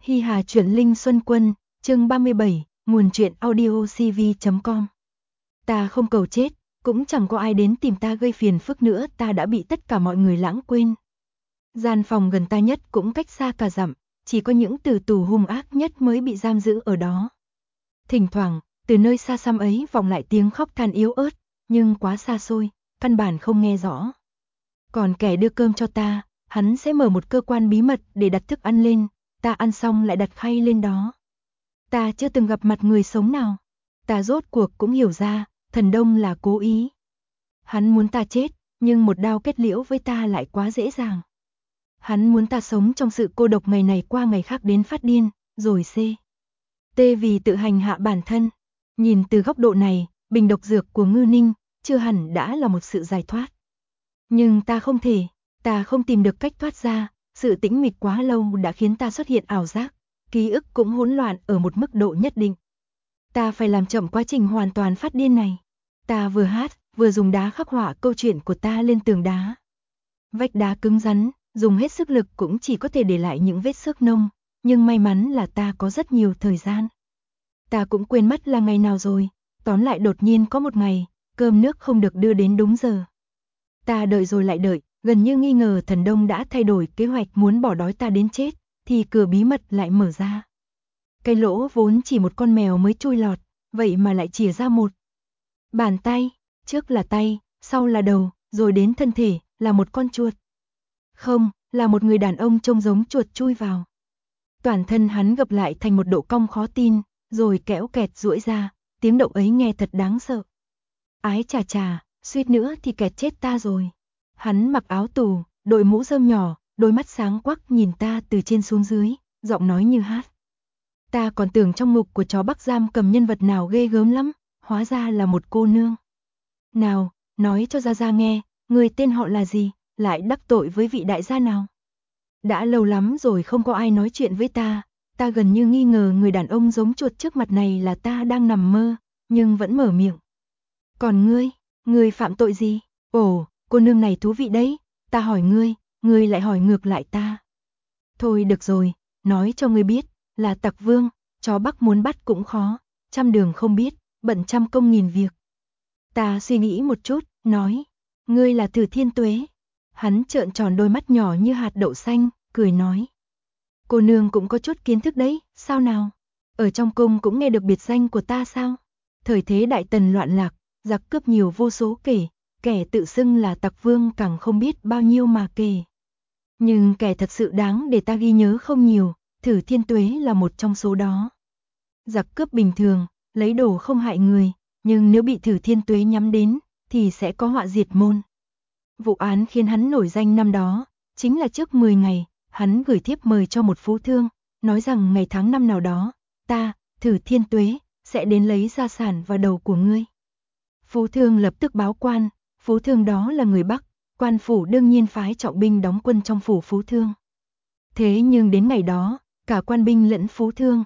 Hi Hà Chuyển Linh Xuân Quân, chương 37, nguồn truyện audiocv.com. Ta không cầu chết, cũng chẳng có ai đến tìm ta gây phiền phức nữa, ta đã bị tất cả mọi người lãng quên. Gian phòng gần ta nhất cũng cách xa cả dặm, chỉ có những tử tù hung ác nhất mới bị giam giữ ở đó. Thỉnh thoảng, từ nơi xa xăm ấy vọng lại tiếng khóc than yếu ớt, nhưng quá xa xôi, căn bản không nghe rõ. Còn kẻ đưa cơm cho ta, hắn sẽ mở một cơ quan bí mật để đặt thức ăn lên, ta ăn xong lại đặt khay lên đó. Ta chưa từng gặp mặt người sống nào. Ta rốt cuộc cũng hiểu ra, Thần Đông là cố ý. Hắn muốn ta chết, nhưng một đao kết liễu với ta lại quá dễ dàng. Hắn muốn ta sống trong sự cô độc ngày này qua ngày khác đến phát điên, rồi tê vì tự hành hạ bản thân. Nhìn từ góc độ này, bình độc dược của Ngư Ninh chưa hẳn đã là một sự giải thoát. Nhưng ta không tìm được cách thoát ra, sự tĩnh mịch quá lâu đã khiến ta xuất hiện ảo giác, ký ức cũng hỗn loạn ở một mức độ nhất định. Ta phải làm chậm quá trình hoàn toàn phát điên này. Ta vừa hát, vừa dùng đá khắc họa câu chuyện của ta lên tường đá. Vách đá cứng rắn, dùng hết sức lực cũng chỉ có thể để lại những vết xước nông, nhưng may mắn là ta có rất nhiều thời gian. Ta cũng quên mất là ngày nào rồi, tóm lại đột nhiên có một ngày, cơm nước không được đưa đến đúng giờ. Ta đợi rồi lại đợi, gần như nghi ngờ Thần Đông đã thay đổi kế hoạch muốn bỏ đói ta đến chết, thì cửa bí mật lại mở ra. Cái lỗ vốn chỉ một con mèo mới chui lọt, vậy mà lại chìa ra một bàn tay, trước là tay, sau là đầu, rồi đến thân thể, là một con chuột. Không, là một người đàn ông trông giống chuột chui vào. Toàn thân hắn gập lại thành một độ cong khó tin, rồi kéo kẹt duỗi ra, tiếng động ấy nghe thật đáng sợ. Ái chà chà, suýt nữa thì kẹt chết ta rồi. Hắn mặc áo tù, đội mũ rơm nhỏ, đôi mắt sáng quắc nhìn ta từ trên xuống dưới, giọng nói như hát. Ta còn tưởng trong ngục của chó Bắc giam cầm nhân vật nào ghê gớm lắm, hóa ra là một cô nương. Nào, nói cho Gia nghe, người tên họ là gì, lại đắc tội với vị đại gia nào? Đã lâu lắm rồi không có ai nói chuyện với ta gần như nghi ngờ người đàn ông giống chuột trước mặt này là ta đang nằm mơ, nhưng vẫn mở miệng. Còn ngươi phạm tội gì? Ồ, cô nương này thú vị đấy, ta hỏi ngươi lại hỏi ngược lại ta. Thôi được rồi, nói cho ngươi biết, là Tặc Vương, chó Bắc muốn bắt cũng khó, trăm đường không biết, bận trăm công nghìn việc. Ta suy nghĩ một chút, nói, ngươi là Thử Thiên Tuế. Hắn trợn tròn đôi mắt nhỏ như hạt đậu xanh, cười nói. Cô nương cũng có chút kiến thức đấy, sao nào? Ở trong cung cũng nghe được biệt danh của ta sao? Thời thế Đại Tần loạn lạc, giặc cướp nhiều vô số kể, kẻ tự xưng là Tặc Vương càng không biết bao nhiêu mà kể. Nhưng kẻ thật sự đáng để ta ghi nhớ không nhiều, Thử Thiên Tuế là một trong số đó. Giặc cướp bình thường, lấy đồ không hại người, nhưng nếu bị Thử Thiên Tuế nhắm đến, thì sẽ có họa diệt môn. Vụ án khiến hắn nổi danh năm đó, chính là trước 10 ngày, hắn gửi thiếp mời cho một phú thương, nói rằng ngày tháng năm nào đó, ta, Thử Thiên Tuế, sẽ đến lấy gia sản và đầu của ngươi. Phú thương lập tức báo quan, phú thương đó là người Bắc, quan phủ đương nhiên phái trọng binh đóng quân trong phủ phú thương. Thế nhưng đến ngày đó, cả quan binh lẫn phú thương,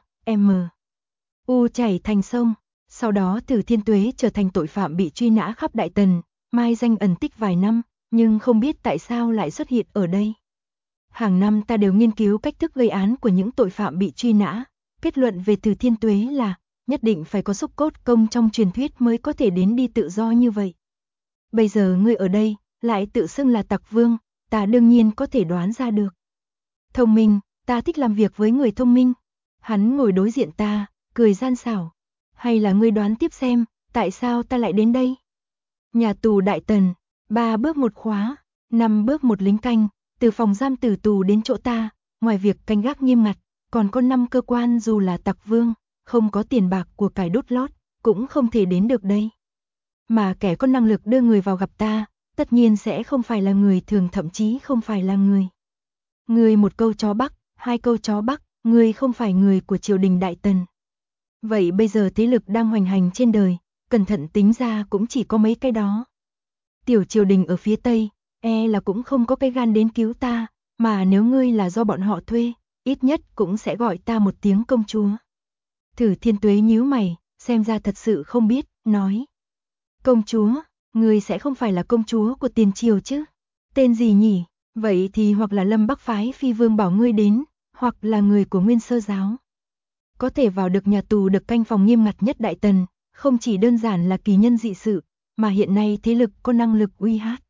chảy thành sông. Sau đó Thử Thiên Tuế trở thành tội phạm bị truy nã khắp Đại Tần, mai danh ẩn tích vài năm, nhưng không biết tại sao lại xuất hiện ở đây. Hàng năm ta đều nghiên cứu cách thức gây án của những tội phạm bị truy nã, kết luận về Thử Thiên Tuế là nhất định phải có xúc cốt công trong truyền thuyết mới có thể đến đi tự do như vậy. Bây giờ ngươi ở đây, lại tự xưng là Tặc Vương, ta đương nhiên có thể đoán ra được. Thông minh, ta thích làm việc với người thông minh. Hắn ngồi đối diện ta, cười gian xảo. Hay là ngươi đoán tiếp xem, tại sao ta lại đến đây? Nhà tù Đại Tần, 3 bước một khóa, 5 bước một lính canh, từ phòng giam tử tù đến chỗ ta, ngoài việc canh gác nghiêm ngặt, còn có 5 cơ quan dù là Tặc Vương, không có tiền bạc của cải đốt lót, cũng không thể đến được đây. Mà kẻ có năng lực đưa người vào gặp ta, tất nhiên sẽ không phải là người thường, thậm chí không phải là người. Người một câu chó Bắc, 2 câu chó Bắc, người không phải người của triều đình Đại Tần. Vậy bây giờ thế lực đang hoành hành trên đời, cẩn thận tính ra cũng chỉ có mấy cái đó. Tiểu triều đình ở phía Tây, là cũng không có cái gan đến cứu ta, mà nếu ngươi là do bọn họ thuê, ít nhất cũng sẽ gọi ta một tiếng công chúa. Thử Thiên Tuế nhíu mày, xem ra thật sự không biết, nói. Công chúa, ngươi sẽ không phải là công chúa của tiền triều chứ? Tên gì nhỉ? Vậy thì hoặc là Lâm Bắc phái phi vương bảo ngươi đến, hoặc là người của Nguyên Sơ giáo. Có thể vào được nhà tù được canh phòng nghiêm ngặt nhất Đại Tần, không chỉ đơn giản là kỳ nhân dị sự, mà hiện nay thế lực có năng lực uy hát.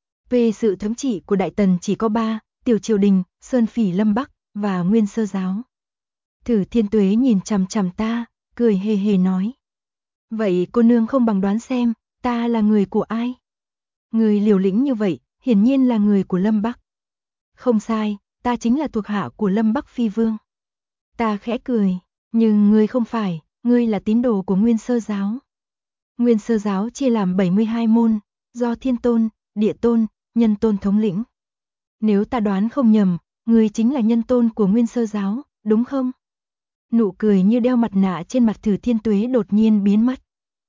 Về sự thống trị của Đại Tần chỉ có 3, Tiểu Triều Đình, Sơn Phỉ Lâm Bắc và Nguyên Sơ giáo. Thử Thiên Tuế nhìn chằm chằm ta, cười hề hề nói. Vậy cô nương không bằng đoán xem, ta là người của ai? Người liều lĩnh như vậy, hiển nhiên là người của Lâm Bắc. Không sai, ta chính là thuộc hạ của Lâm Bắc Phi Vương. Ta khẽ cười, nhưng ngươi không phải, ngươi là tín đồ của Nguyên Sơ giáo. Nguyên Sơ giáo chia làm 72 môn, do Thiên Tôn, Địa Tôn, Nhân Tôn thống lĩnh. Nếu ta đoán không nhầm, ngươi chính là nhân tôn của Nguyên Sơ giáo, đúng không? Nụ cười như đeo mặt nạ trên mặt Thử Thiên Tuế đột nhiên biến mất.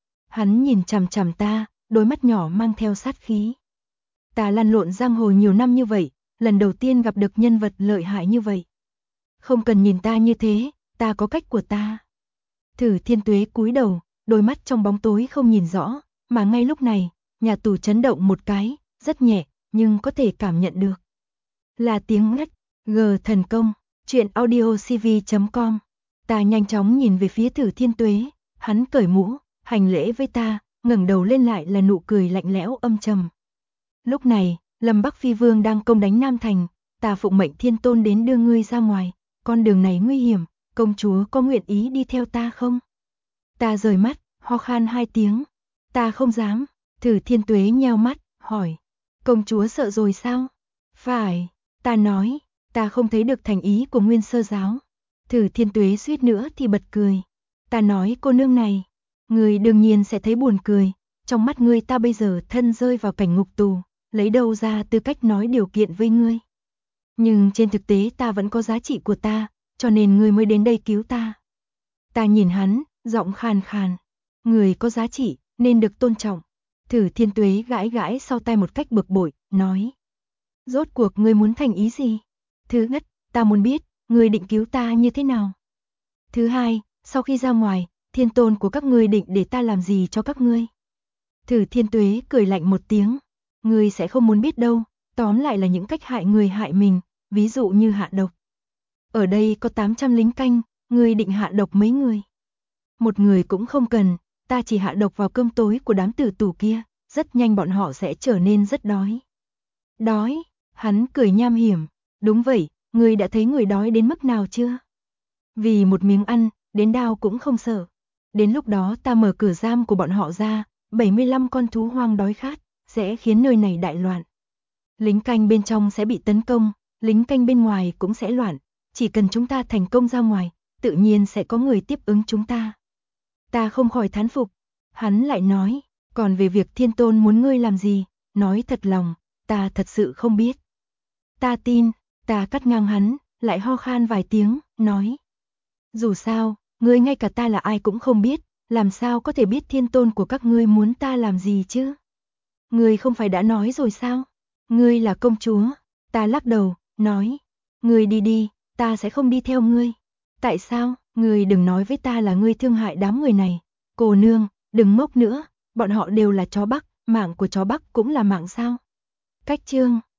Hắn nhìn chằm chằm ta, đôi mắt nhỏ mang theo sát khí. Ta lăn lộn giang hồ nhiều năm như vậy, lần đầu tiên gặp được nhân vật lợi hại như vậy. Không cần nhìn ta như thế, ta có cách của ta. Thử Thiên Tuế cúi đầu, đôi mắt trong bóng tối không nhìn rõ, mà ngay lúc này, nhà tù chấn động một cái, rất nhẹ, nhưng có thể cảm nhận được. Là tiếng ngắt, G thần công, truyện audiocv.com. Ta nhanh chóng nhìn về phía Thử Thiên Tuế, hắn cởi mũ, hành lễ với ta, ngẩng đầu lên lại là nụ cười lạnh lẽo âm trầm. Lúc này, Lâm Bắc Phi Vương đang công đánh Nam Thành, ta phụng mệnh Thiên Tôn đến đưa ngươi ra ngoài, con đường này nguy hiểm, công chúa có nguyện ý đi theo ta không? Ta rời mắt, ho khan 2 tiếng. Ta không dám. Thử Thiên Tuế nheo mắt, hỏi. Công chúa sợ rồi sao? Phải, ta nói, ta không thấy được thành ý của Nguyên Sơ giáo. Thử Thiên Tuế suýt nữa thì bật cười. Ta nói cô nương này, ngươi đương nhiên sẽ thấy buồn cười, trong mắt ngươi ta bây giờ thân rơi vào cảnh ngục tù, lấy đâu ra tư cách nói điều kiện với ngươi. Nhưng trên thực tế ta vẫn có giá trị của ta, cho nên ngươi mới đến đây cứu ta. Ta nhìn hắn, giọng khàn khàn. Người có giá trị, nên được tôn trọng. Thử Thiên Tuế gãi gãi sau tai một cách bực bội, nói. Rốt cuộc ngươi muốn thành ý gì? Thứ nhất, ta muốn biết, ngươi định cứu ta như thế nào? Thứ hai, sau khi ra ngoài, Thiên Tôn của các ngươi định để ta làm gì cho các ngươi? Thử Thiên Tuế cười lạnh một tiếng. Ngươi sẽ không muốn biết đâu, tóm lại là những cách hại người hại mình, ví dụ như hạ độc. Ở đây có 800 lính canh, ngươi định hạ độc mấy người? Một người cũng không cần, ta chỉ hạ độc vào cơm tối của đám tử tù kia, rất nhanh bọn họ sẽ trở nên rất đói. Đói? Hắn cười nham hiểm. Đúng vậy, ngươi đã thấy người đói đến mức nào chưa? Vì một miếng ăn, đến đao cũng không sợ. Đến lúc đó ta mở cửa giam của bọn họ ra, 75 con thú hoang đói khát, sẽ khiến nơi này đại loạn. Lính canh bên trong sẽ bị tấn công, lính canh bên ngoài cũng sẽ loạn. Chỉ cần chúng ta thành công ra ngoài, tự nhiên sẽ có người tiếp ứng chúng ta. Ta không khỏi thán phục. Hắn lại nói, còn về việc Thiên Tôn muốn ngươi làm gì, nói thật lòng, ta thật sự không biết. Ta tin, ta cắt ngang hắn, lại ho khan vài tiếng, nói. Dù sao, ngươi ngay cả ta là ai cũng không biết, làm sao có thể biết Thiên Tôn của các ngươi muốn ta làm gì chứ? Ngươi không phải đã nói rồi sao? Ngươi là công chúa. Ta lắc đầu, nói. Ngươi đi đi, ta sẽ không đi theo ngươi. Tại sao? Ngươi đừng nói với ta là ngươi thương hại đám người này. Cô nương, đừng ngốc nữa, bọn họ đều là chó Bắc, mạng của chó Bắc cũng là mạng sao? Cách chương